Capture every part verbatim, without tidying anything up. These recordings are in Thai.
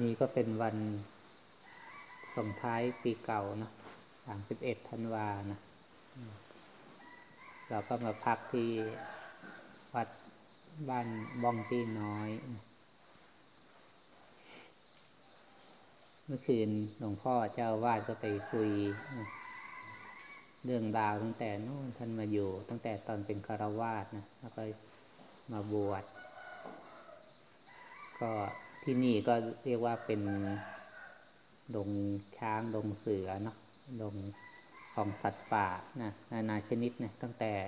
นี้ก็เป็นวันส่งท้ายปีเก่านะสามสิบเอ็ดธันวานะเราก็มาพักที่วัดบ้านบ้องตี้น้อยนะเมื่อคืนหลวงพ่อเจ้าวาดก็ไปคุยนะเรื่องราวตั้งแต่นู้นท่านมาอยู่ตั้งแต่ตอนเป็นฆราวาสนะแล้วก็มาบวชก็ที่นี่ก็เรียกว่าเป็นดงช้างดงเสือเนาะดงของสัตว์ป่านะนานาชนิดนะตั้งแต่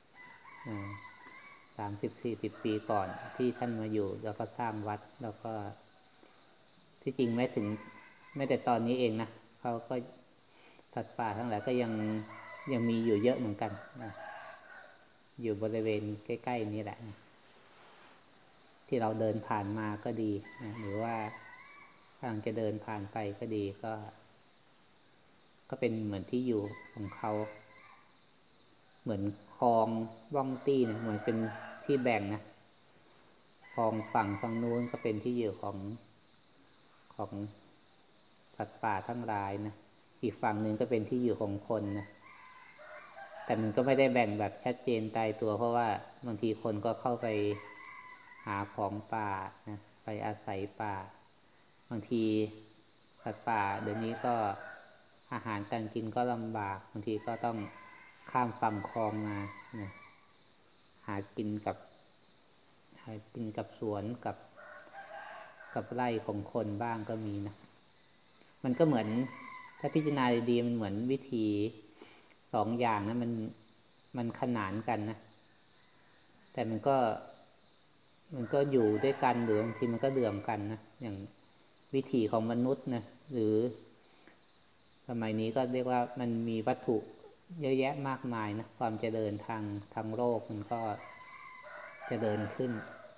สามสิบสี่สิบปีก่อนที่ท่านมาอยู่แล้วก็สร้างวัดแล้วก็ที่จริงแม้ถึงแม้แต่ตอนนี้เองนะเขาก็สัตว์ป่าทั้งหลายก็ยังยังมีอยู่เยอะเหมือนกันนะอยู่บริเวณใกล้ๆนี้แหละนะที่เราเดินผ่านมาก็ดีนะหรือว่าทางจะเดินผ่านไปก็ดีก็ก็เป็นเหมือนที่อยู่ของเขาเหมือนคลองว่องตี้นะเหมือนเป็นที่แบ่งนะคลองฝั่งฝั่งนู้นก็เป็นที่อยู่ของของสัตว์ป่าทั้งหลายนะอีกฝั่งหนึ่งก็เป็นที่อยู่ของคนนะแต่มันก็ไม่ได้แบ่งแบบชัดเจนตายตัวเพราะว่าบางทีคนก็เข้าไปหาของป่านะไปอาศัยป่าบางทีสัตว์ป่าเดี๋ยวนี้ก็อาหารการกินก็ลำบากบางทีก็ต้องข้ามฝั่งคลองมานะหากินกับหากินกับสวนกับกับไร่ของคนบ้างก็มีนะมันก็เหมือนถ้าพิจารณาดีๆมันเหมือนวิธีสองอย่างนะมันมันขนานกันนะแต่มันก็มันก็อยู่ด้วยกันหรือบางทีมันก็เดื่อมกันนะอย่างวิถีของมนุษย์นะหรือสมัยนี้ก็เรียกว่ามันมีวัตถุเยอะแยะมากมายนะความเจริญทางทางโลกมันก็เจริญขึ้น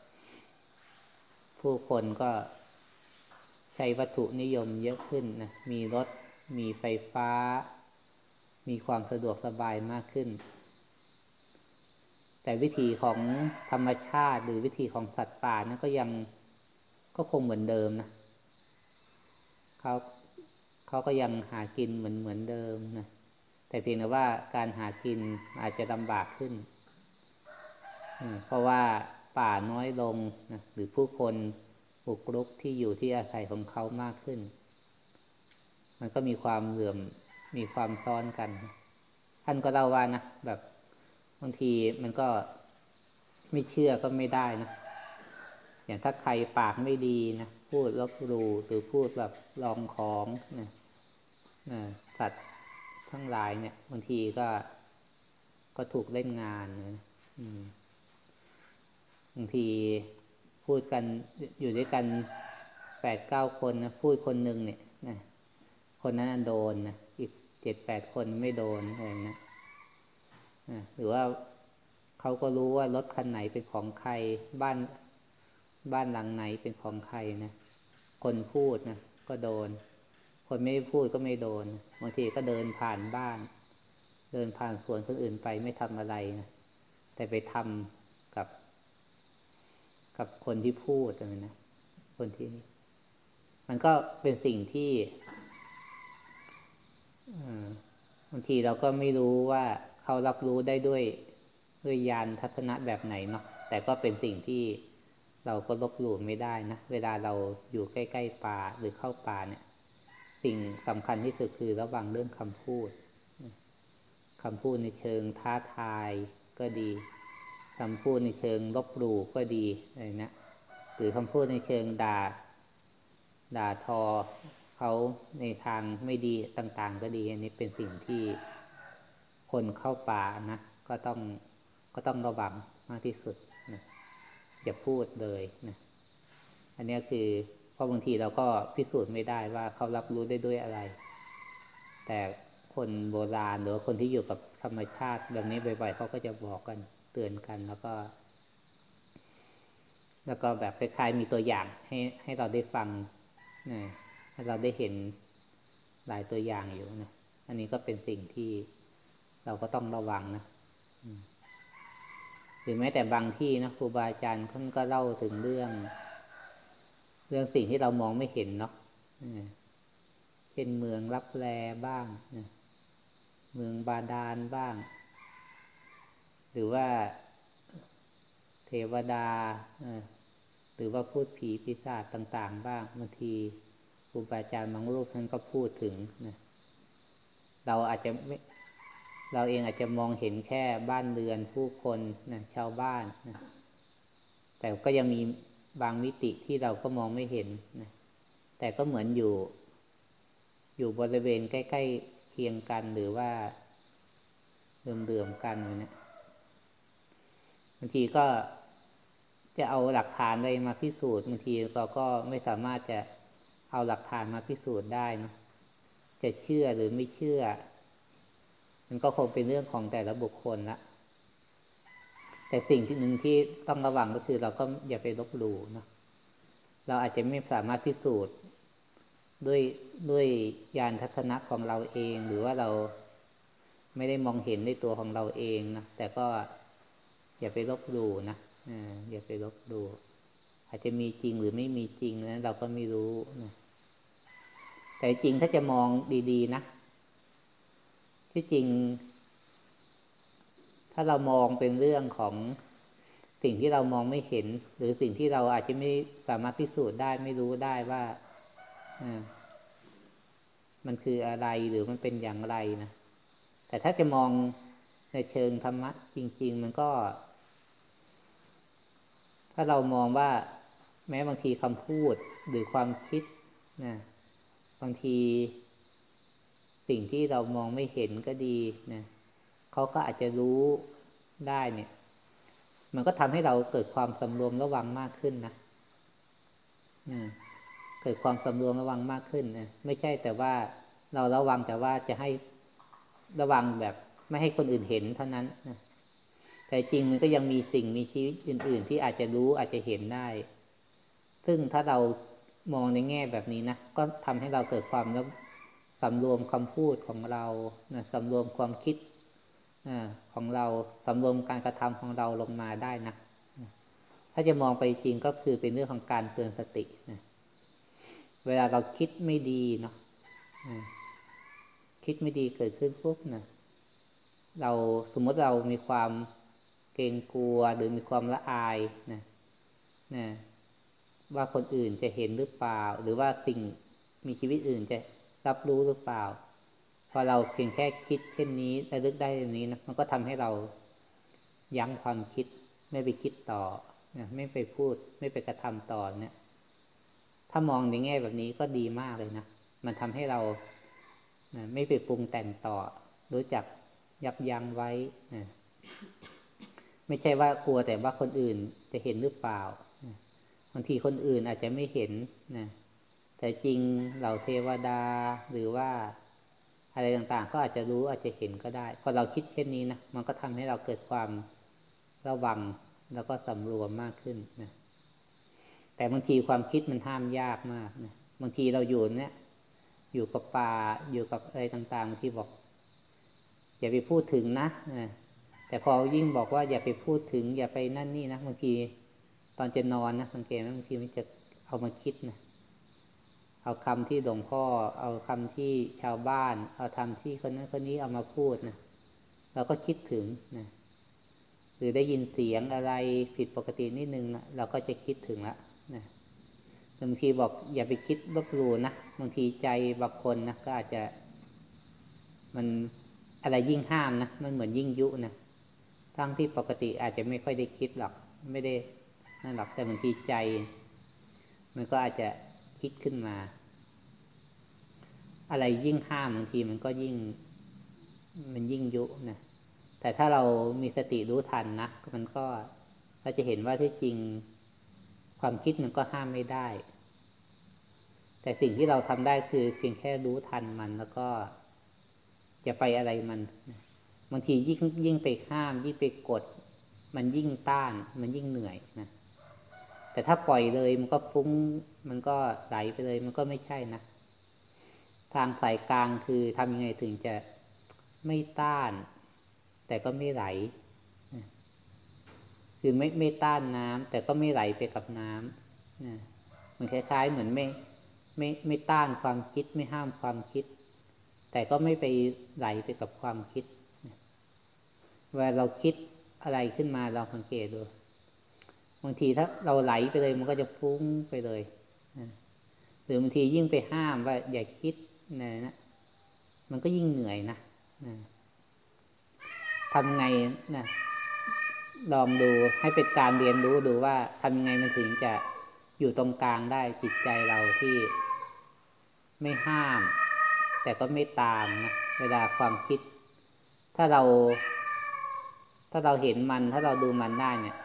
ผู้คนก็ใช้วัตถุนิยมเยอะขึ้นนะมีรถมีไฟฟ้ามีความสะดวกสบายมากขึ้นแต่วิถีของธรรมชาติหรือวิถีของสัตว์ป่านั้นก็ยังก็คงเหมือนเดิมนะเขาเขาก็ยังหากินเหมือนเหมือนเดิมนะแต่เพียงแต่ว่าการหากินอาจจะลำบากขึ้นเพราะว่าป่าน้อยลงนะหรือผู้คนบุกรุกที่อยู่ที่อาศัยของเขามากขึ้นมันก็มีความเหลื่อมมีความซ้อนกันท่านก็เล่าว่านะแบบบางทีมันก็ไม่เชื่อก็ไม่ได้นะอย่างถ้าใครปากไม่ดีนะพูดลบหลู่หรือพูดแบบลองของนะนะสัตว์ทั้งหลายเนี่ยบางทีก็ก็ถูกเล่นงานนะบางทีพูดกันอยู่ด้วยกันแปดเก้าคนนะพูดคนหนึ่งเนี่ยนะคนนั้นโดนนะอีกเจ็ดแปดคนไม่โดนอะไรนะนะหรือว่าเขาก็รู้ว่ารถคันไหนเป็นของใครบ้านบ้านหลังไหนเป็นของใครนะคนพูดนะก็โดนคนไม่พูดก็ไม่โดนบางทีก็เดินผ่านบ้านเดินผ่านสวนคนอื่นไปไม่ทำอะไรนะแต่ไปทำกับกับคนที่พูดอะไรนะคนที่มันก็เป็นสิ่งที่บางทีเราก็ไม่รู้ว่าเขารับรู้ได้ด้วยด้วยญาณทัศนะแบบไหนเนาะแต่ก็เป็นสิ่งที่เราก็ลบหลู่ไม่ได้นะเวลาเราอยู่ใกล้ๆป่าหรือเข้าป่าเนี่ยสิ่งสำคัญที่สุดคือระวังเรื่องคำพูดคำพูดในเชิงท้าทายก็ดีคำพูดในเชิงลบหลู่ก็ดีอะไรนะหรือคำพูดในเชิงด่าด่าทอเขาในทางไม่ดีต่างๆก็ดีอันนี้เป็นสิ่งที่คนเข้าป่านะก็ต้องก็ต้องระวังมากที่สุดนะอย่าพูดเลยนะอันนี้คือเพราะบางทีเราก็พิสูจน์ไม่ได้ว่าเขารับรู้ได้ด้วยอะไรแต่คนโบราณหรือคนที่อยู่กับธรรมชาติแบบนี้บ่อยๆเขาก็จะบอกกันเตือนกันแล้วก็แล้วก็แบบคล้ายๆมีตัวอย่างให้ให้เราได้ฟังนะให้เราได้เห็นหลายตัวอย่างอยู่นะอันนี้ก็เป็นสิ่งที่เราก็ต้องระวังนะหรือแม้แต่บางที่นะครูบาอาจารย์ท่านก็เล่าถึงเรื่องเรื่องสิ่งที่เรามองไม่เห็นเนาะเช่นเมืองลับแลบ้างเมืองบาดาลบ้างหรือว่าเทวดาหรือว่าพูดผีปีศาจต่างๆบ้างบางทีครูบาอาจารย์บางรูปท่านก็พูดถึงนะเราอาจจะไม่เราเองอาจจะมองเห็นแค่บ้านเรือนผู้คนนะชาวบ้านนะแต่ก็ยังมีบางมิติที่เราก็มองไม่เห็นนะแต่ก็เหมือนอยู่อยู่บริเวณใกล้ๆเคียงกันหรือว่าเลื่อมๆกันนะบางทีก็จะเอาหลักฐานอะไรมาพิสูจน์บางทีเราก็ไม่สามารถจะเอาหลักฐานมาพิสูจน์ได้นะจะเชื่อหรือไม่เชื่อมันก็คงเป็นเรื่องของแต่ละบุคคลละแต่สิ่งที่หนึ่งที่ต้องระวังก็คือเราก็อย่าไปลบหลู่นะเราอาจจะไม่สามารถพิสูจน์ด้วยด้วยญาณทัศนะของเราเองหรือว่าเราไม่ได้มองเห็นในตัวของเราเองนะแต่ก็อย่าไปลบหลู่นะอย่าไปลบหลู่อาจจะมีจริงหรือไม่มีจริงนะเราก็ไม่รู้นะแต่จริงถ้าจะมองดีๆนะที่จริงถ้าเรามองเป็นเรื่องของสิ่งที่เรามองไม่เห็นหรือสิ่งที่เราอาจจะไม่สามารถพิสูจน์ได้ไม่รู้ได้ว่ามันคืออะไรหรือมันเป็นอย่างไรนะแต่ถ้าจะมองในเชิงธรรมะจริงๆมันก็ถ้าเรามองว่าแม้บางทีคำพูดหรือความคิดนะบางทีสิ่งที่เรามองไม่เห็นก็ดีนะเขาก็อาจจะรู้ได้เนี่ยมันก็ทำให้เราเกิดความสำรวมระวังมากขึ้นนะเกิดความสำรวมระวังมากขึ้นนะไม่ใช่แต่ว่าเราระวังแต่ว่าจะให้ระวังแบบไม่ให้คนอื่นเห็นเท่านั้นนะแต่จริงมันก็ยังมีสิ่งมีชีวิตอื่นๆที่อาจจะรู้อาจจะเห็นได้ซึ่งถ้าเรามองในแง่แบบนี้นะก็ทำให้เราเกิดความสำรวมคำพูดของเรานะสำรวมความคิดของเราสำรวมการกระทำของเราลงมาได้นะถ้าจะมองไปจริงก็คือเป็นเรื่องของการเตือนสตินะเวลาเราคิดไม่ดีเนาะคิดไม่ดีเกิดขึ้นปุ๊บนะเราสมมติเรามีความเกรงกลัวหรือมีความละอายนะนะว่าคนอื่นจะเห็นหรือเปล่าหรือว่าสิ่งมีชีวิตอื่นจะรับรู้หรือเปล่าพอเราเพียงแค่คิดเช่นนี้ระลึกได้อย่างนี้นะมันก็ทำให้เรายั้งความคิดไม่ไปคิดต่อนะไม่ไปพูดไม่ไปกระทำต่อเนี่ยถ้ามองในแง่แบบนี้ก็ดีมากเลยนะมันทำให้เรานะไม่ไปปรุงแต่งต่อรู้จักยับยั้งไว้นะไม่ใช่ว่ากลัวแต่ว่าคนอื่นจะเห็นหรือเปล่านะบางทีคนอื่นอาจจะไม่เห็นนะแต่จริงเหล่าเทวดาหรือว่าอะไรต่างๆก็อาจจะรู้อาจจะเห็นก็ได้พอเราคิดเช่นนี้นะมันก็ทำให้เราเกิดความระวังแล้วก็สำรวมมากขึ้นนะแต่บางทีความคิดมันห้ามยากมากนะบางทีเราอยู่เนี่ยอยู่กับป่าอยู่กับอะไรต่างๆที่บอกอย่าไปพูดถึงนะนะแต่พอยิ่งบอกว่าอย่าไปพูดถึงอย่าไปนั่นนี่นะบางทีตอนจะนอนนะสังเกตไหมบางทีมันจะเอามาคิดนะเอาคำที่หลวงพ่อเอาคำที่ชาวบ้านเอาคำที่คนนั้นคนนี้เอามาพูดนะเราก็คิดถึงนะหรือได้ยินเสียงอะไรผิดปกตินิดนึงนะเราก็จะคิดถึงละนะบางทีบอกอย่าไปคิดลบหลู่นะบางทีใจบางคนนะก็อาจจะมันอะไรยิ่งห้ามนะมันเหมือนยิ่งยุนะทั้งที่ปกติอาจจะไม่ค่อยได้คิดหรอกไม่ได้นั่นหรอกแต่บางทีใจมันก็อาจจะคิดขึ้นมาอะไรยิ่งห้ามบางทีมันก็ยิ่งมันยิ่งยุนะแต่ถ้าเรามีสติรู้ทันนะมันก็เราจะเห็นว่าที่จริงความคิดมันก็ห้ามไม่ได้แต่สิ่งที่เราทำได้คือเพียงแค่รู้ทันมันแล้วก็จะไปอะไรมันบางทียิ่งยิ่งไปห้ามยิ่งไปกดมันยิ่งต้านมันยิ่งเหนื่อยนะแต่ถ้าปล่อยเลยมันก็ฟุ้งมันก็ไหลไปเลยมันก็ไม่ใช่นะทางสายกลางคือทำยังไงถึงจะไม่ต้านแต่ก็ไม่ไหลคือไม่ไม่ต้านน้ำแต่ก็ไม่ไหลไปกับน้ำมันคล้ายๆเหมือนไม่ไม่ไม่ต้านความคิดไม่ห้ามความคิดแต่ก็ไม่ไปไหลไปกับความคิดเวลาเราคิดอะไรขึ้นมาเราสังเกตดูบางทีถ้าเราไหลไปเลยมันก็จะฟุ้งไปเลยหรือบางทียิ่งไปห้ามว่าอย่าคิดนะนะมันก็ยิ่งเหนื่อยนะทำไงนะลองดูให้เป็นการเรียนรู้ดูว่าทำยังไงมันถึงจะอยู่ตรงกลางได้จิตใจเราที่ไม่ห้ามแต่ก็ไม่ตามนะเวลาความคิดถ้าเราถ้าเราเห็นมันถ้าเราดูมันได้เนี่ย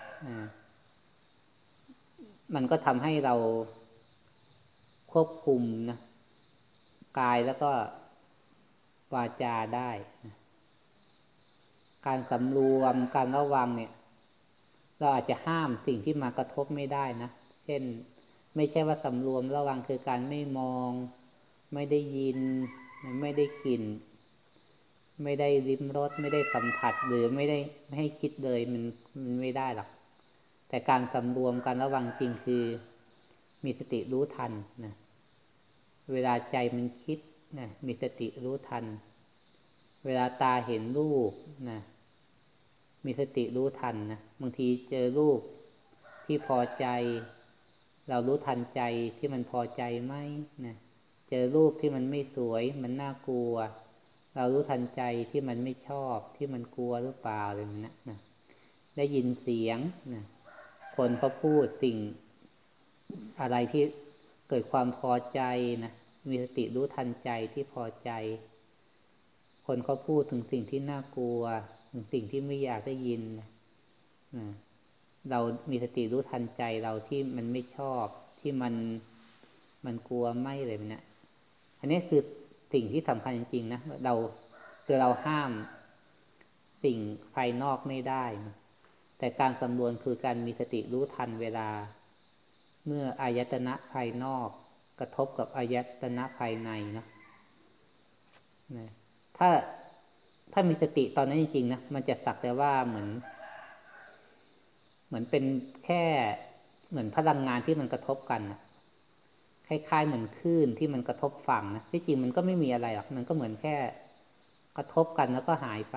มันก็ทำให้เราควบคุมนะกายแล้วก็วาจาได้นะการสำรวมการระวังเนี่ยเราอาจจะห้ามสิ่งที่มากระทบไม่ได้นะเช่นไม่ใช่ว่าสำรวมระวังคือการไม่มองไม่ได้ยินไม่ได้กลิ่นไม่ได้ลิ้มรสไม่ได้สัมผัสหรือไม่ได้ไม่ให้คิดเลยมันมันไม่ได้หรอกแต่การสำรวมการระวังจริงคือมีสติรู้ทันนะเวลาใจมันคิดนะมีสติรู้ทันเวลาตาเห็นรูปนะมีสติรู้ทันนะบางทีเจอรูปที่พอใจเรารู้ทันใจที่มันพอใจไหมนะเจอรูปที่มันไม่สวยมันน่ากลัวเรารู้ทันใจที่มันไม่ชอบที่มันกลัวหรือเปล่าอะไรแบบนี้นะได้ยินเสียงนะคนเขาพูดสิ่งอะไรที่เกิดความพอใจนะมีสติรู้ทันใจที่พอใจคนเขาพูดถึงสิ่งที่น่ากลัวถึงสิ่งที่ไม่อยากได้ยินนะเรามีสติรู้ทันใจเราที่มันไม่ชอบที่มันมันกลัวไม่เลยนะอันนี้คือสิ่งที่สำคัญจริงๆนะเราคือเราห้ามสิ่งภายนอกไม่ได้นะแต่การสำรวมคือการมีสติรู้ทันเวลาเมื่ออายตนะภายนอกกระทบกับอายตนะภายในนะนะถ้าถ้ามีสติตอนนั้นจริงๆนะมันจะสักแต่ว่าเหมือนเหมือนเป็นแค่เหมือนพลังงานที่มันกระทบกันนะคล้ายๆเหมือนคลื่นที่มันกระทบฝั่งนะที่จริงมันก็ไม่มีอะไรหรอกมันก็เหมือนแค่กระทบกันแล้วก็หายไป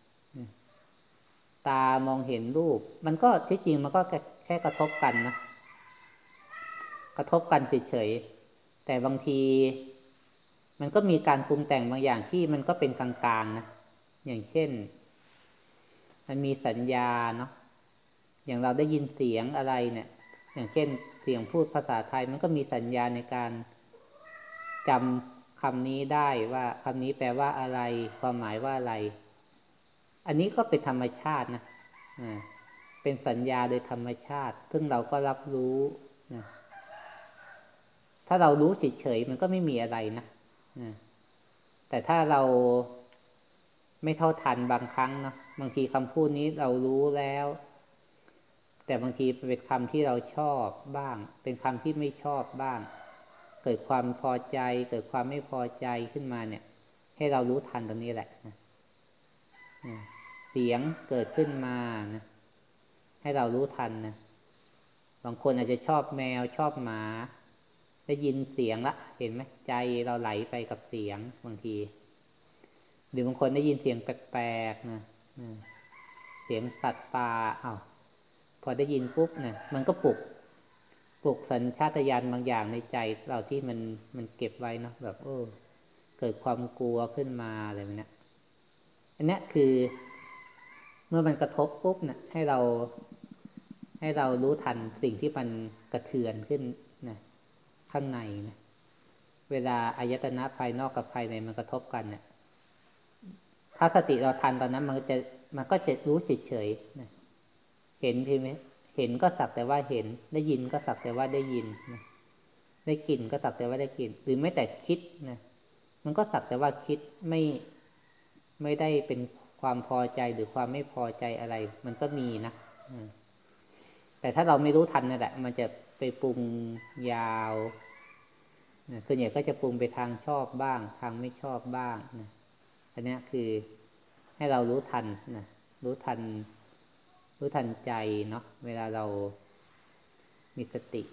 ตามองเห็นรูปมันก็ที่จริงมันก็แค่กระทบกันนะกระทบกันเฉยๆแต่บางทีมันก็มีการปรุงแต่งบางอย่างที่มันก็เป็นกลางๆนะอย่างเช่นมันมีสัญญาเนาะอย่างเราได้ยินเสียงอะไรเนี่ยอย่างเช่นเสียงพูดภาษาไทยมันก็มีสัญญาในการจำคำนี้ได้ว่าคำนี้แปลว่าอะไรความหมายว่าอะไรอันนี้ก็เป็นธรรมชาตินะเป็นสัญญาโดยธรรมชาติซึ่งเราก็รับรู้นะถ้าเรารู้เฉยๆมันก็ไม่มีอะไรนะแต่ถ้าเราไม่เท่าทันบางครั้งเนาะบางทีคำพูดนี้เรารู้แล้วแต่บางทีเป็นคำที่เราชอบบ้างเป็นคำที่ไม่ชอบบ้างเกิดความพอใจเกิดความไม่พอใจขึ้นมาเนี่ยให้เรารู้ทันตรงนี้แหละนะเสียงเกิดขึ้นมานะให้เรารู้ทันนะบางคนอาจจะชอบแมวชอบหมาได้ยินเสียงละเห็นไหมใจเราไหลไปกับเสียงบางทีหรือบางคนได้ยินเสียงแปลกๆนะเสียงสัตว์ป่าอ้าวพอได้ยินปุ๊บเนี่ยมันก็ปลุกปลุกสัญชาตญาณบางอย่างในใจเราที่มันมันเก็บไว้เนาะแบบเออเกิดความกลัวขึ้นมาอะไรแบบนี้อันนี้คือเมื่อมันกระทบปุ๊บเนี่ยให้เราให้เรารู้ทันสิ่งที่มันกระเทือนขึ้นนะข้างในนะเวลาอายตนะภายนอกกับภายในมันกระทบกันเนี่ยถ้าสติเราทันตอนนั้นมันก็จะมันก็จะรู้เฉยๆนะเห็นเพียงไหมเห็นก็สักแต่ว่าเห็นได้ยินก็สักแต่ว่าได้ยินนะได้กลิ่นก็สักแต่ว่าได้กลิ่นหรือไม่แต่คิดนะมันก็สักแต่ว่าคิดไม่ไม่ได้เป็นความพอใจหรือความไม่พอใจอะไรมันก็มีนะแต่ถ้าเราไม่รู้ทันนั่นแหละมันจะไปปรุงยาวส่วนใหญ่ก็จะปรุงไปทางชอบบ้างทางไม่ชอบบ้างนะอันนี้คือให้เรารู้ทันนะรู้ทันรู้ทันใจเนาะเวลาเรามีสติเนี่ย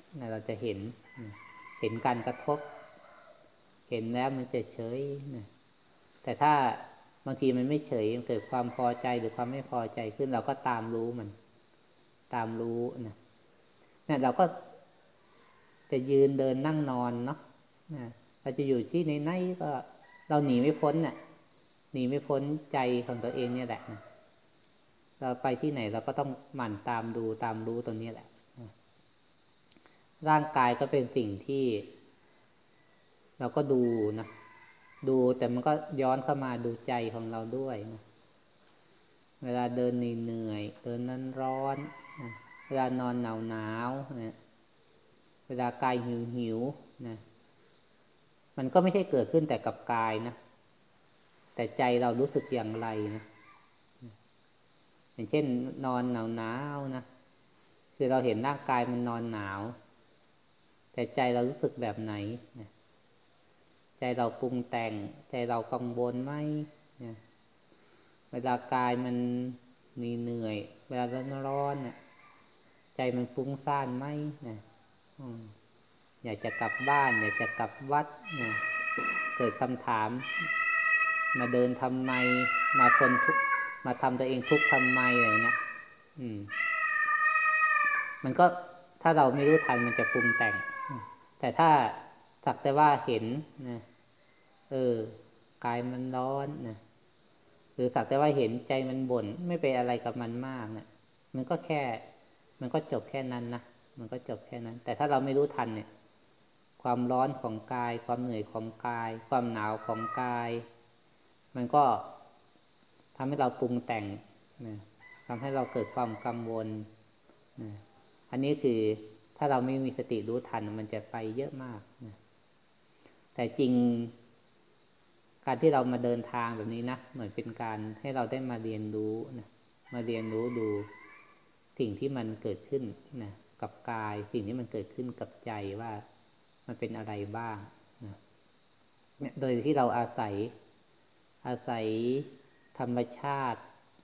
นะเราจะเห็นนะเห็นการกระทบเห็นแล้วมันจะเฉยนะแต่ถ้าบางทีมันไม่เฉยมันเกิดความพอใจหรือความไม่พอใจขึ้นเราก็ตามรู้มันตามรู้นะเนี่ยเราก็จะยืนเดินนั่งนอนเนาะนะเราจะอยู่ที่ไหนๆก็เราหนีไม่พ้นน่ะหนีไม่พ้นใจของตัวเองเนี่ยแหละนะเราไปที่ไหนเราก็ต้องหมั่นตามดูตามรู้ตรงนี้แหละนะร่างกายก็เป็นสิ่งที่เราก็ดูนะดูแต่มันก็ย้อนเข้ามาดูใจของเราด้วยนะเวลาเดินเหนื่อยเดินนั้นร้อนนะเวลานอนหนาวหนาวนะเวลากายหิวหิวนะมันก็ไม่ใช่เกิดขึ้นแต่กับกายนะแต่ใจเรารู้สึกอย่างไรนะอย่างเช่นนอนหนาวหนาวนะคือเราเห็นร่างกายมันนอนหนาวแต่ใจเรารู้สึกแบบไหนนะใจเราปรุงแต่งใจเรากังวลไหมนะเวลากายมันเหนื่อยเวลาร้อนร้อนเนี่ยใจมันฟุ้งซ่านไหมนะอยากจะกลับบ้านอยากจะกลับวัดนะเกิดคำถามมาเดินทำไมมาทนทุกข์มาทำตัวเองทุกข์ทำไมอะไรเนี้ยอืมมันก็ถ้าเราไม่รู้ทันมันจะปรุงแต่งแต่ถ้าสักแต่ว่าเห็นนะเออกายมันร้อนนะหรือสักแต่ว่าเห็นใจมันบ่นไม่เป็นอะไรกับมันมากนะมันก็แค่มันก็จบแค่นั้นนะมันก็จบแค่นั้นแต่ถ้าเราไม่รู้ทันเนี่ยความร้อนของกายความเหนื่อยของกายความหนาวของกายมันก็ทำให้เราปรุงแต่งนะทำให้เราเกิดความกังวลนะอันนี้คือถ้าเราไม่มีสติรู้ทันมันจะไปเยอะมากนะแต่จริงการที่เรามาเดินทางแบบนี้นะเหมือนเป็นการให้เราได้มาเรียนรู้นะมาเรียนรู้ดูสิ่งที่มันเกิดขึ้นนะกับกายสิ่งที่มันเกิดขึ้นกับใจว่ามันเป็นอะไรบ้างนะเนี่ยโดยที่เราอาศัยอาศัยธรรมชาติ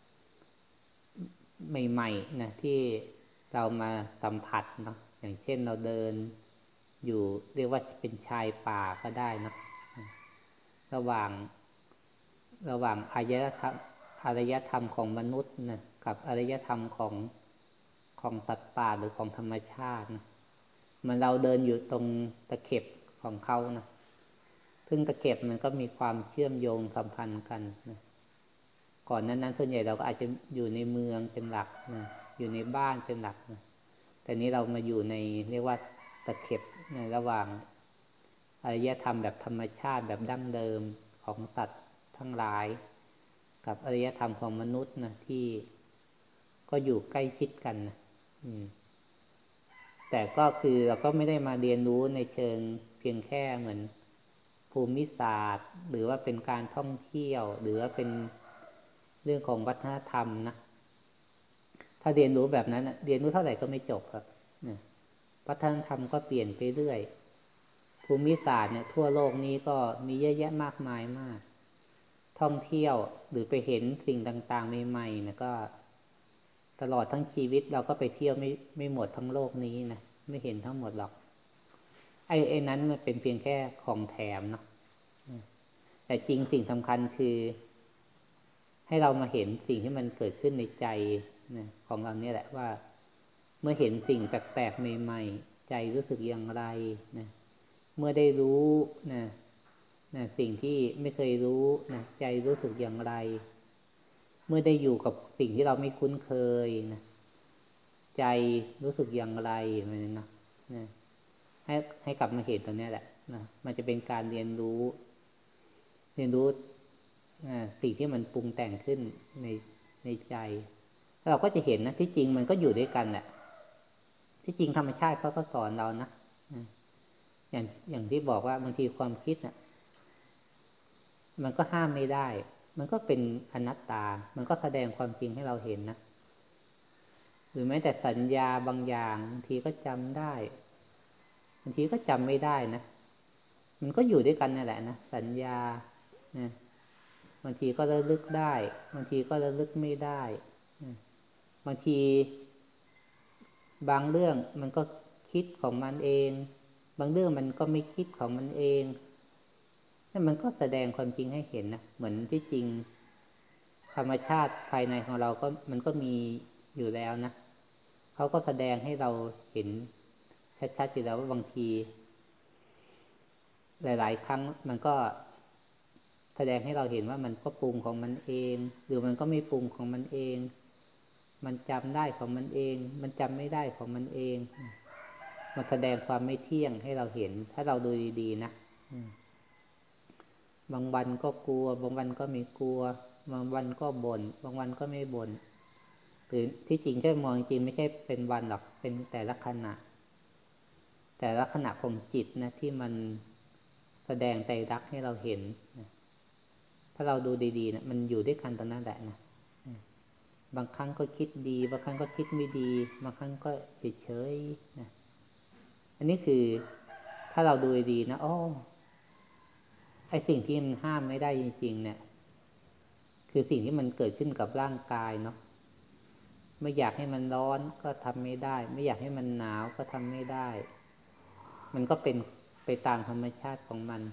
ใหม่ๆนะที่เรามาสัมผัสเนาะอย่างเช่นเราเดินอยู่เรียกว่าเป็นชายป่าก็ได้นะระหว่างระหว่างอารยธรรมอารยธรรมของมนุษย์นะกับอารยธรรมของของสัตว์ป่าหรือของธรรมชาตินะมันเราเดินอยู่ตรงตะเข็บของเขานะซึ่งตะเข็บมันก็มีความเชื่อมโยงสัมพันธ์กันนะก่อนนั้นนั้นส่วนใหญ่เราก็อาจจะอยู่ในเมืองเป็นหลักนะอยู่ในบ้านเป็นหลักนะแต่นี้เรามาอยู่ในเรียกว่าตะเข็บในระหว่างอารยธรรมแบบธรรมชาติแบบดั้งเดิมของสัตว์ทั้งหลายกับอารยธรรมของมนุษย์นะที่ก็อยู่ใกล้ชิดกันนะอืมแต่ก็คือเราก็ไม่ได้มาเรียนรู้ในเชิงเพียงแค่เหมือนภูมิศาสตร์หรือว่าเป็นการท่องเที่ยวหรือว่าเป็นเรื่องของวัฒนธรรมนะถ้าเรียนรู้แบบนั้นเรียนรู้เท่าไหร่ก็ไม่จบครับวัฒนธรรมก็เปลี่ยนไปเรื่อยภูมิศาสตร์เนี่ยทั่วโลกนี้ก็มีเยอะแยะมากมายมากท่องเที่ยวหรือไปเห็นสิ่งต่างๆใหม่ๆเนี่ยก็ตลอดทั้งชีวิตเราก็ไปเที่ยวไม่ไม่หมดทั้งโลกนี้นะไม่เห็นทั้งหมดหรอกไอ้ไอ้นั้นมันเป็นเพียงแค่ของแถมเนาะแต่จริงสิ่งสำคัญคือให้เรามาเห็นสิ่งที่มันเกิดขึ้นในใจนะของเราเนี่ยแหละว่าเมื่อเห็นสิ่งแปลกๆใหม่ๆใจรู้สึกอย่างไรนะเมื่อได้รู้นะนะสิ่งที่ไม่เคยรู้นะใจรู้สึกอย่างไรเมื่อได้อยู่กับสิ่งที่เราไม่คุ้นเคยนะใจรู้สึกอย่างไรอะไรนะนะให้ให้กลับมาเห็นตรงนี้แหละนะมันจะเป็นการเรียนรู้เรียนรู้สิ่งที่มันปรุงแต่งขึ้นในในใจเราก็จะเห็นนะที่จริงมันก็อยู่ด้วยกันแหละที่จริงธรรมชาติเขาก็สอนเรานะอย่างอย่างที่บอกว่าบางทีความคิดน่ะมันก็ห้ามไม่ได้มันก็เป็นอนัตตามันก็แสดงความจริงให้เราเห็นนะหรือแม้แต่สัญญาบางอย่างบางทีก็จำได้บางทีก็จำไม่ได้นะมันก็อยู่ด้วยกันนั่นแหละนะสัญญานะบางทีก็ระลึกได้บางทีก็ระลึกไม่ได้บางทีบางเรื่องมันก็คิดคิดของมันเองบางเรื่องมันก็ไม่คิดของมันเองนั่นมันก็แสดงความจริงให้เห็นนะเหมือนที่จริงธรรมชาติภายในของเราก็มันก็มีอยู่แล้วนะเขาก็แสดงให้เราเห็นชัดๆอยู่แล้วว่าบางทีหลายๆครั้งมันก็แสดงให้เราเห็นว่ามันก็ปรุงของมันเองหรือมันก็ไม่ปรุงของมันเองมันจำได้ของมันเองมันจำไม่ได้ของมันเองมันแสดงความไม่เที่ยงให้เราเห็นถ้าเราดูดีๆนะบางวันก็กลัวบางวันก็ไม่กลัวบางวันก็บ่นบางวันก็ไม่บ่นหรือที่จริงถ้ามองจริงไม่ใช่เป็นวันหรอกเป็นแต่ละขณะแต่ละขณะของจิตนะที่มันแสดงไตรลักษณ์ให้เราเห็นนะถ้าเราดูดีๆนะมันอยู่ด้วยกันตรงนั้นแหละนะบางครั้งก็คิดดีบางครั้งก็คิดไม่ดีบางครั้งก็เฉยๆนะอันนี้คือถ้าเราดูดีนะอ้อไอ้สิ่งที่มันห้ามไม่ได้จริงๆเนี่ยคือสิ่งที่มันเกิดขึ้นกับร่างกายเนาะไม่อยากให้มันร้อนก็ทำไม่ได้ไม่อยากให้มันหนาวก็ทำไม่ได้มันก็เป็นไปตามธรรมชาติของมัน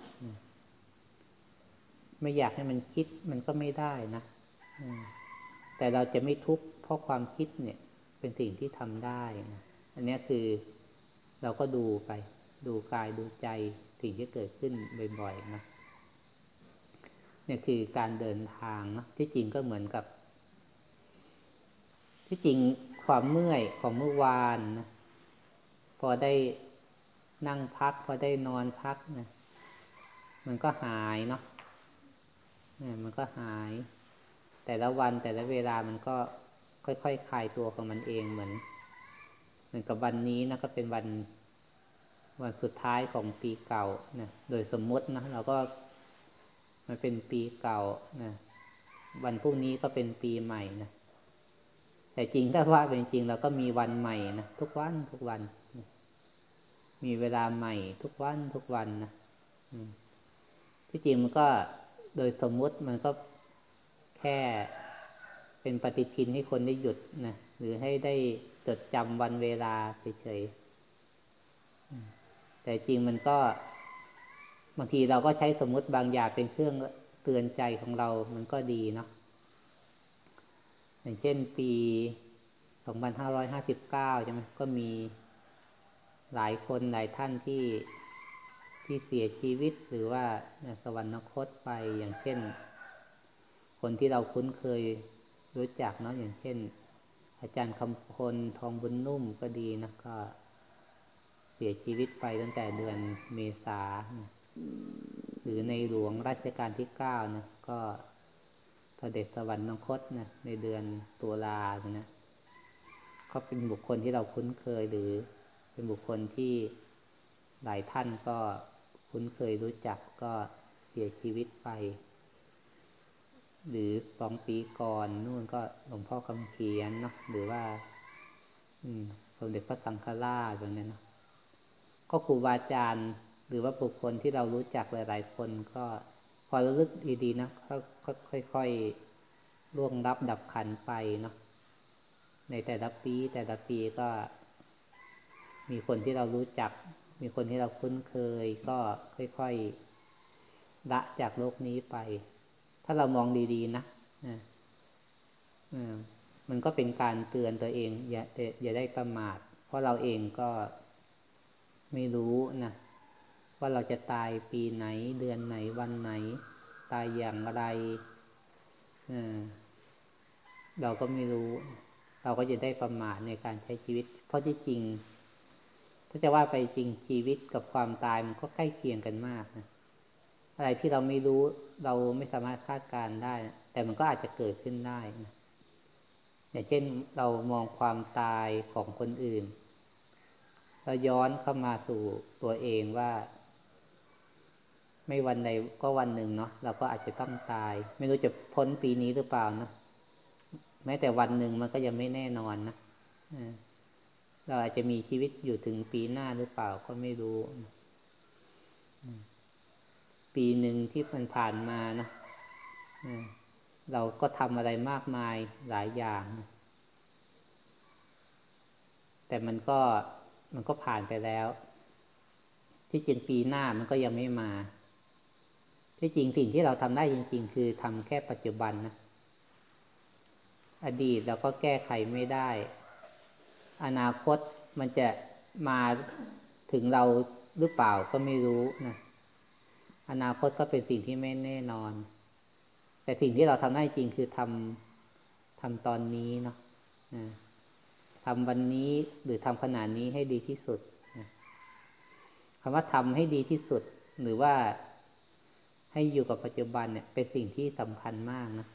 ไม่อยากให้มันคิดมันก็ไม่ได้นะแต่เราจะไม่ทุกข์เพราะความคิดเนี่ยเป็นสิ่งที่ทำได้นะอันนี้คือเราก็ดูไปดูกายดูใจสิ่งที่เกิดขึ้นบ่อยๆนะเนี่ยคือการเดินทางเนาะที่จริงก็เหมือนกับที่จริงความเมื่อยของเมื่อวานนะพอได้นั่งพักพอได้นอนพักนะมันก็หายเนาะเนี่ยมันก็หายแต่ละวันแต่ละเวลามันก็ค่อยๆ ค, คลายตัวของมันเองเหมือนเหมือนกับวันนี้นะก็เป็นวันวันสุดท้ายของปีเก่านะโดยสมมตินะเราก็มันเป็นปีเก่านะวันพรุ่งนี้ก็เป็นปีใหม่นะแต่จริงถ้าว่าเป็นจริงเราก็มีวันใหม่นะทุกวันทุกวันนะมีเวลาใหม่ทุกวันทุกวันนะที่จริงมันก็โดยสมมุติมันก็แค่เป็นปฏิทินให้คนได้หยุดนะหรือให้ได้จดจำวันเวลาเฉยๆแต่จริงมันก็บางทีเราก็ใช้สมมุติบางอย่างเป็นเครื่องเตือนใจของเรามันก็ดีเนาะอย่างเช่นปีสองพันห้าร้อยห้าสิบเก้าใช่ไหมก็มีหลายคนหลายท่านที่ที่เสียชีวิตหรือว่าสวรรคตไปอย่างเช่นคนที่เราคุ้นเคยรู้จักเนาะอย่างเช่นอาจารย์คำพลทองบุญนุ่มก็ดีนะก็เสียชีวิตไปตั้งแต่เดือนเมษาหรือในหลวงรัชกาลที่เก้านะก็เสด็จสวรรคตนะในเดือนตุลานะก็เป็นบุคคลที่เราคุ้นเคยหรือเป็นบุคคลที่หลายท่านก็คุ้นเคยรู้จักก็เสียชีวิตไปหรือสองปีก่อนนู่นก็หลวงพ่อคำเขียนเนาะหรือว่าสมเด็จพระสังฆราชอย่างนี้เนาะก็ครูบาอาจารย์หรือว่าบุคคลที่เรารู้จักหลายๆคนก็พอระลึกดีๆนะก็ค่อยๆล่วงลับดับขันไปเนาะในแต่ละปีแต่ละปีก็มีคนที่เรารู้จักมีคนที่เราคุ้นเคยก็ค่อยๆละจากโลกนี้ไปถ้าเรามองดีๆนะมันก็เป็นการเตือนตัวเองอย่าอย่าได้ประมาทเพราะเราเองก็ไม่รู้นะว่าเราจะตายปีไหนเดือนไหนวันไหนตายอย่างไรเราก็ไม่รู้เราก็จะได้ประมาทในการใช้ชีวิตเพราะที่จริงถ้าจะว่าไปจริงชีวิตกับความตายมันก็ใกล้เคียงกันมากนะอะไรที่เราไม่รู้เราไม่สามารถคาดการณ์ได้แต่มันก็อาจจะเกิดขึ้นได้นะอย่างเช่นเรามองความตายของคนอื่นเราย้อนเข้ามาสู่ตัวเองว่าไม่วันใดก็วันหนึ่งเนาะเราก็อาจจะต้องตายไม่รู้จะพ้นปีนี้หรือเปล่านะแม้แต่วันหนึ่งมันก็ยังไม่แน่นอนนะเราอาจจะมีชีวิตอยู่ถึงปีหน้าหรือเปล่าก็ไม่รู้ปีหนึ่งที่มันผ่านมานะเราก็ทำอะไรมากมายหลายอย่างนะแต่มันก็มันก็ผ่านไปแล้วที่จริงปีหน้ามันก็ยังไม่มาที่จริงสิ่งที่เราทำได้จริงๆคือทำแค่ปัจจุบันนะอดีตเราก็แก้ไขไม่ได้อนาคตมันจะมาถึงเราหรือเปล่าก็ไม่รู้นะอนาคตก็เป็นสิ่งที่ไม่แน่นอนแต่สิ่งที่เราทำได้จริงคือทำทำตอนนี้เนาะทำวันนี้หรือทำขนาดนี้ให้ดีที่สุดนะคำว่าทำให้ดีที่สุดหรือว่าให้อยู่กับปัจจุบันเนี่ยเป็นสิ่งที่สำคัญมากนะ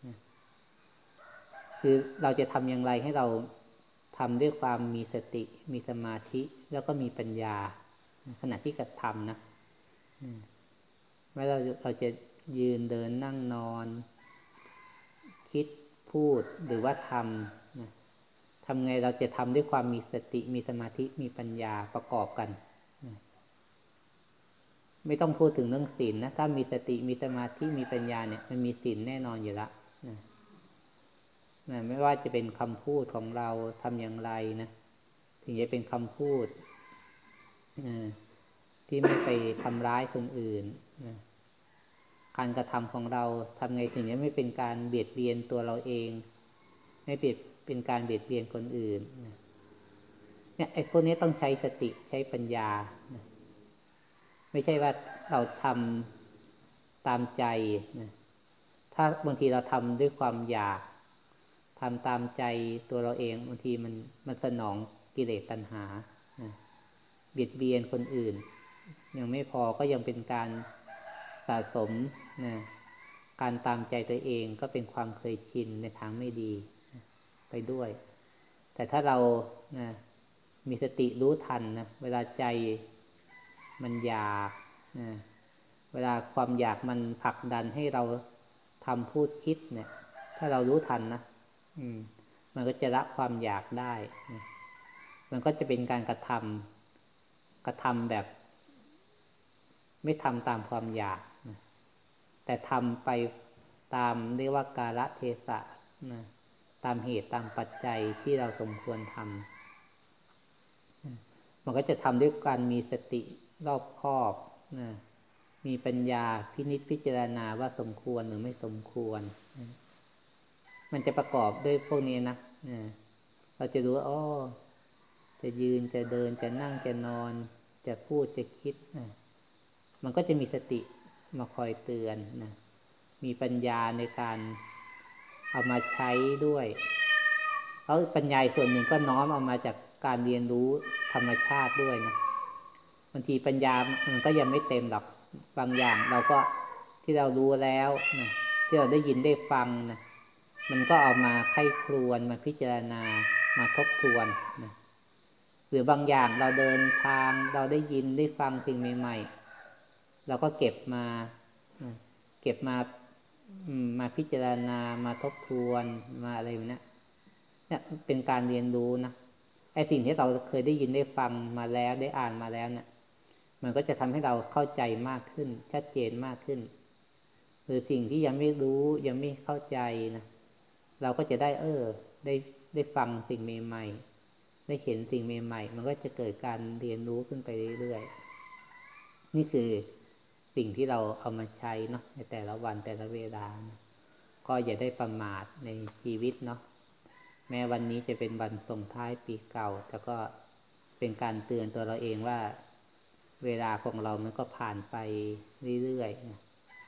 คือเราจะทำอย่างไรให้เราทำด้วยความมีสติมีสมาธิแล้วก็มีปัญญาขณะที่กระทำนะไม่ว่าเราจะยืนเดินนั่งนอนคิดพูดหรือว่าทำนะทำไงเราจะทำด้วยความมีสติมีสมาธิมีปัญญาประกอบกันนะไม่ต้องพูดถึงเรื่องศีลนะถ้ามีสติมีสมาธิมีปัญญาเนี่ยมันมีศีลแน่นอนอยู่แล้วนะนะไม่ว่าจะเป็นคำพูดของเราทำอย่างไรนะถึงจะเป็นคำพูดนะที่ไม่ไปทำร้ายคนอื่นนะการกระทำของเราทำไงถึงจะไม่เป็นการเบียดเบียนตัวเราเองไม่เบียดเป็นการเบียดเบียนคนอื่นนะเนี่ยไอ้พวกนี้ต้องใช้สติใช้ปัญญานะไม่ใช่ว่าเราทำตามใจนะถ้าบางทีเราทำด้วยความอยากทำตามใจตัวเราเองบางทีมันมันสนองกิเลสตัณหานะเบียดเบียนคนอื่นยังไม่พอก็ยังเป็นการสะสมนะการตามใจตัวเองก็เป็นความเคยชินในทางไม่ดีนะไปด้วยแต่ถ้าเรานะมีสติรู้ทันนะเวลาใจมันอยากนะเวลาความอยากมันผลักดันให้เราทำพูดคิดเนี่ยถ้าเรารู้ทันนะอืมมันก็จะละความอยากได้นะมันก็จะเป็นการกระทำกระทำแบบไม่ทำตามความอยากนะแต่ทำไปตามเรียกว่ากาลเทศะนะตามเหตุตามปัจจัยที่เราสมควรทำมันก็จะทำด้วยการมีสติรอบคอบนะมีปัญญาพินิจพิจารณาว่าสมควรหรือไม่สมควรนะมันจะประกอบด้วยพวกนี้นะนะเราจะรู้ว่าอ๋อจะยืนจะเดินจะนั่งจะนอนจะพูดจะคิดนะมันก็จะมีสติมาคอยเตือนนะมีปัญญาในการเอามาใช้ด้วยแล้วปัญญาส่วนหนึ่งก็น้อมเอามาจากการเรียนรู้ธรรมชาติด้วยนะบางทีปัญญามันก็ยังไม่เต็มหรอกบางอย่างเราก็ที่เรารู้แล้วนะที่เราได้ยินได้ฟังนะมันก็เอามาไข้ครวนมาพิจารณามาทบทวนนะหรือบางอย่างเราเดินทางเราได้ยินได้ฟังสิ่งใหม่ๆเราก็เก็บมาเก็บมามาพิจารณามาทบทวนมาอะไรแบบนี้เนี่ยเป็นการเรียนรู้นะไอ้สิ่งที่เราเคยได้ยินได้ฟังมาแล้วได้อ่านมาแล้วเนี่ยมันก็จะทำให้เราเข้าใจมากขึ้นชัดเจนมากขึ้นหรือสิ่งที่ยังไม่รู้ยังไม่เข้าใจนะเราก็จะได้เออได้ได้ฟังสิ่งใหม่ๆได้เห็นสิ่งใหม่ๆมันก็จะเกิดการเรียนรู้ขึ้นไปเรื่อยๆนี่คือสิ่งที่เราเอามาใช้เนาะในแต่ละวันแต่ละเวลานะก็อย่าได้ประมาทในชีวิตเนาะแม้วันนี้จะเป็นวันส่งท้ายปีเก่าแต่ก็เป็นการเตือนตัวเราเองว่าเวลาของเรามันก็ผ่านไปเรื่อยๆนะ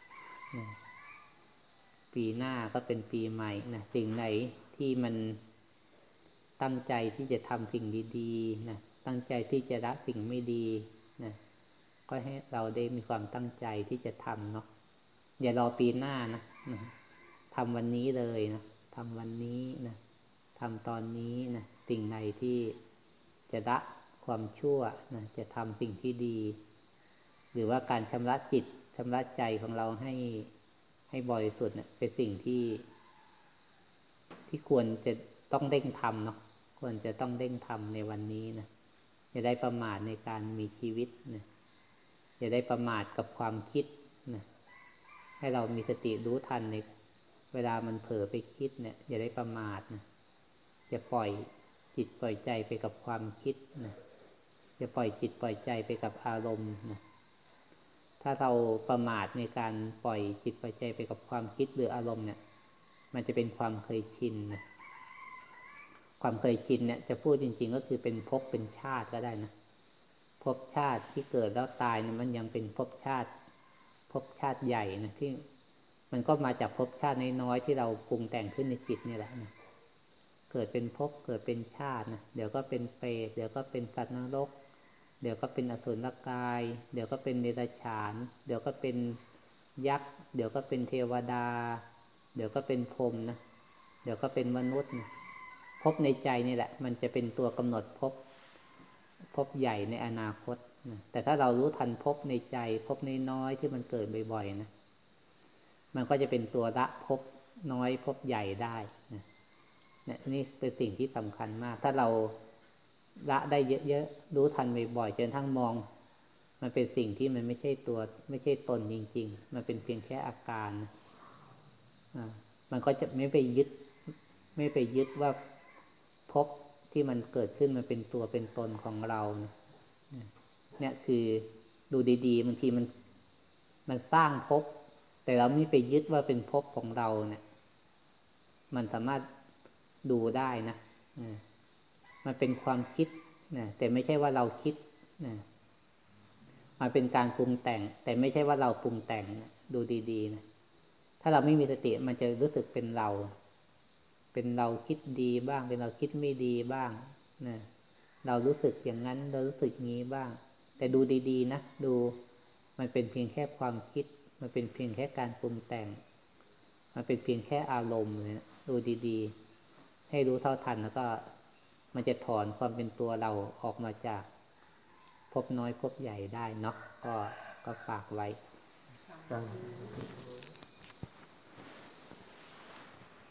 ปีหน้าก็เป็นปีใหม่นะสิ่งไหนที่มันตั้งใจที่จะทำสิ่งดีๆนะตั้งใจที่จะละสิ่งไม่ดีนะก็ให้เราได้มีความตั้งใจที่จะทำเนาะอย่ารอปีหน้านะทำวันนี้เลยนะทำวันนี้นะทำตอนนี้นะสิ่งไหนที่จะละความชั่วนะจะทำสิ่งที่ดีหรือว่าการชำระจิตชำระใจของเราให้ให้บริสุทธิ์เนี่ยเป็นสิ่งที่ที่ควรจะต้องเร่งทำเนาะควรจะต้องเร่งทำในวันนี้นะอย่าได้ประมาทในการมีชีวิตนะอย่าได้ประมาทกับความคิดนะให้เรามีสติรู้ทันในเวลามันเผลอไปคิดเนี่ยอย่าได้ประมาทนะอย่าปล่อยจิตปล่อยใจไปกับความคิดนะอย่าปล่อยจิตปล่อยใจไปกับอารมณ์นะถ้าเราประมาทในการปล่อยจิตปล่อยใจไปกับความคิดหรืออารมณ์เนี่ยมันจะเป็นความเคยชินนะความเคยชินเนี่ยจะพูดจริงๆก็คือเป็นภพเป็นชาติก็ได้นะภพชาติที่เกิดแล้วตายเนี่ยมันยังเป็นภพชาติภพชาติใหญ่นะที่มันก็มาจากภพชาติน้อยๆที่เราปรุงแต่งขึ้นในจิตนี่แหละนะเกิดเป็นภพเกิดเป็นชาตินะเดี๋ยวก็เป็นเปรตเดี๋ยวก็เป็นสัตว์นรกเดี๋ยวก็เป็นอสุรกายเดี๋ยวก็เป็นเดรัจฉานเดี๋ยวก็เป็นยักษ์เดี๋ยวก็เป็นเทวดาเดี๋ยวก็เป็นพรหมนะเดี๋ยวก็เป็นมนุษย์นะภพในใจนี่แหละมันจะเป็นตัวกำหนดภพภพใหญ่ในอนาคตนะแต่ถ้าเรารู้ทันภพในใจภพน้อยๆที่มันเกิดบ่อยๆนะมันก็จะเป็นตัวละภพน้อยภพใหญ่ได้นะนี่เป็นสิ่งที่สำคัญมากถ้าเราละได้เยอะๆรู้ทันบ่อยๆจนทั้งมองมันเป็นสิ่งที่มันไม่ใช่ตัวไม่ใช่ตนจริงๆมันเป็นเพียงแค่อาการนะอ่ามันก็จะไม่ไปยึดไม่ไปยึดว่าภพที่มันเกิดขึ้นมันเป็นตัวเป็นตนของเรานะเนี่ยคือดูดีๆบางทีมันมันสร้างภพแต่เราไม่ไปยึดว่าเป็นภพของเราเนี่ยมันสามารถดูได้นะมันเป็นความคิดนะแต่ไม่ใช่ว่าเราคิดนะมันเป็นการปรุงแต่งแต่ไม่ใช่ว่าเราปรุงแต่งนะดูดีๆนะถ้าเราไม่มีสติมันจะรู้สึกเป็นเราเป็นเราคิดดีบ้างเป็นเราคิดไม่ดีบ้างนะเรารู้สึกอย่างนั้นเรารู้สึกงี้บ้างแต่ดูดีๆนะดูมันเป็นเพียงแค่ความคิดมันเป็นเพียงแค่การปรุงแต่งมันเป็นเพียงแค่อารมณ์เลยนะดูดีๆให้รู้เท่าทันแล้วก็มันจะถอนความเป็นตัวเราออกมาจากภพน้อยภพใหญ่ได้เนาะก็ก็ฝากไว้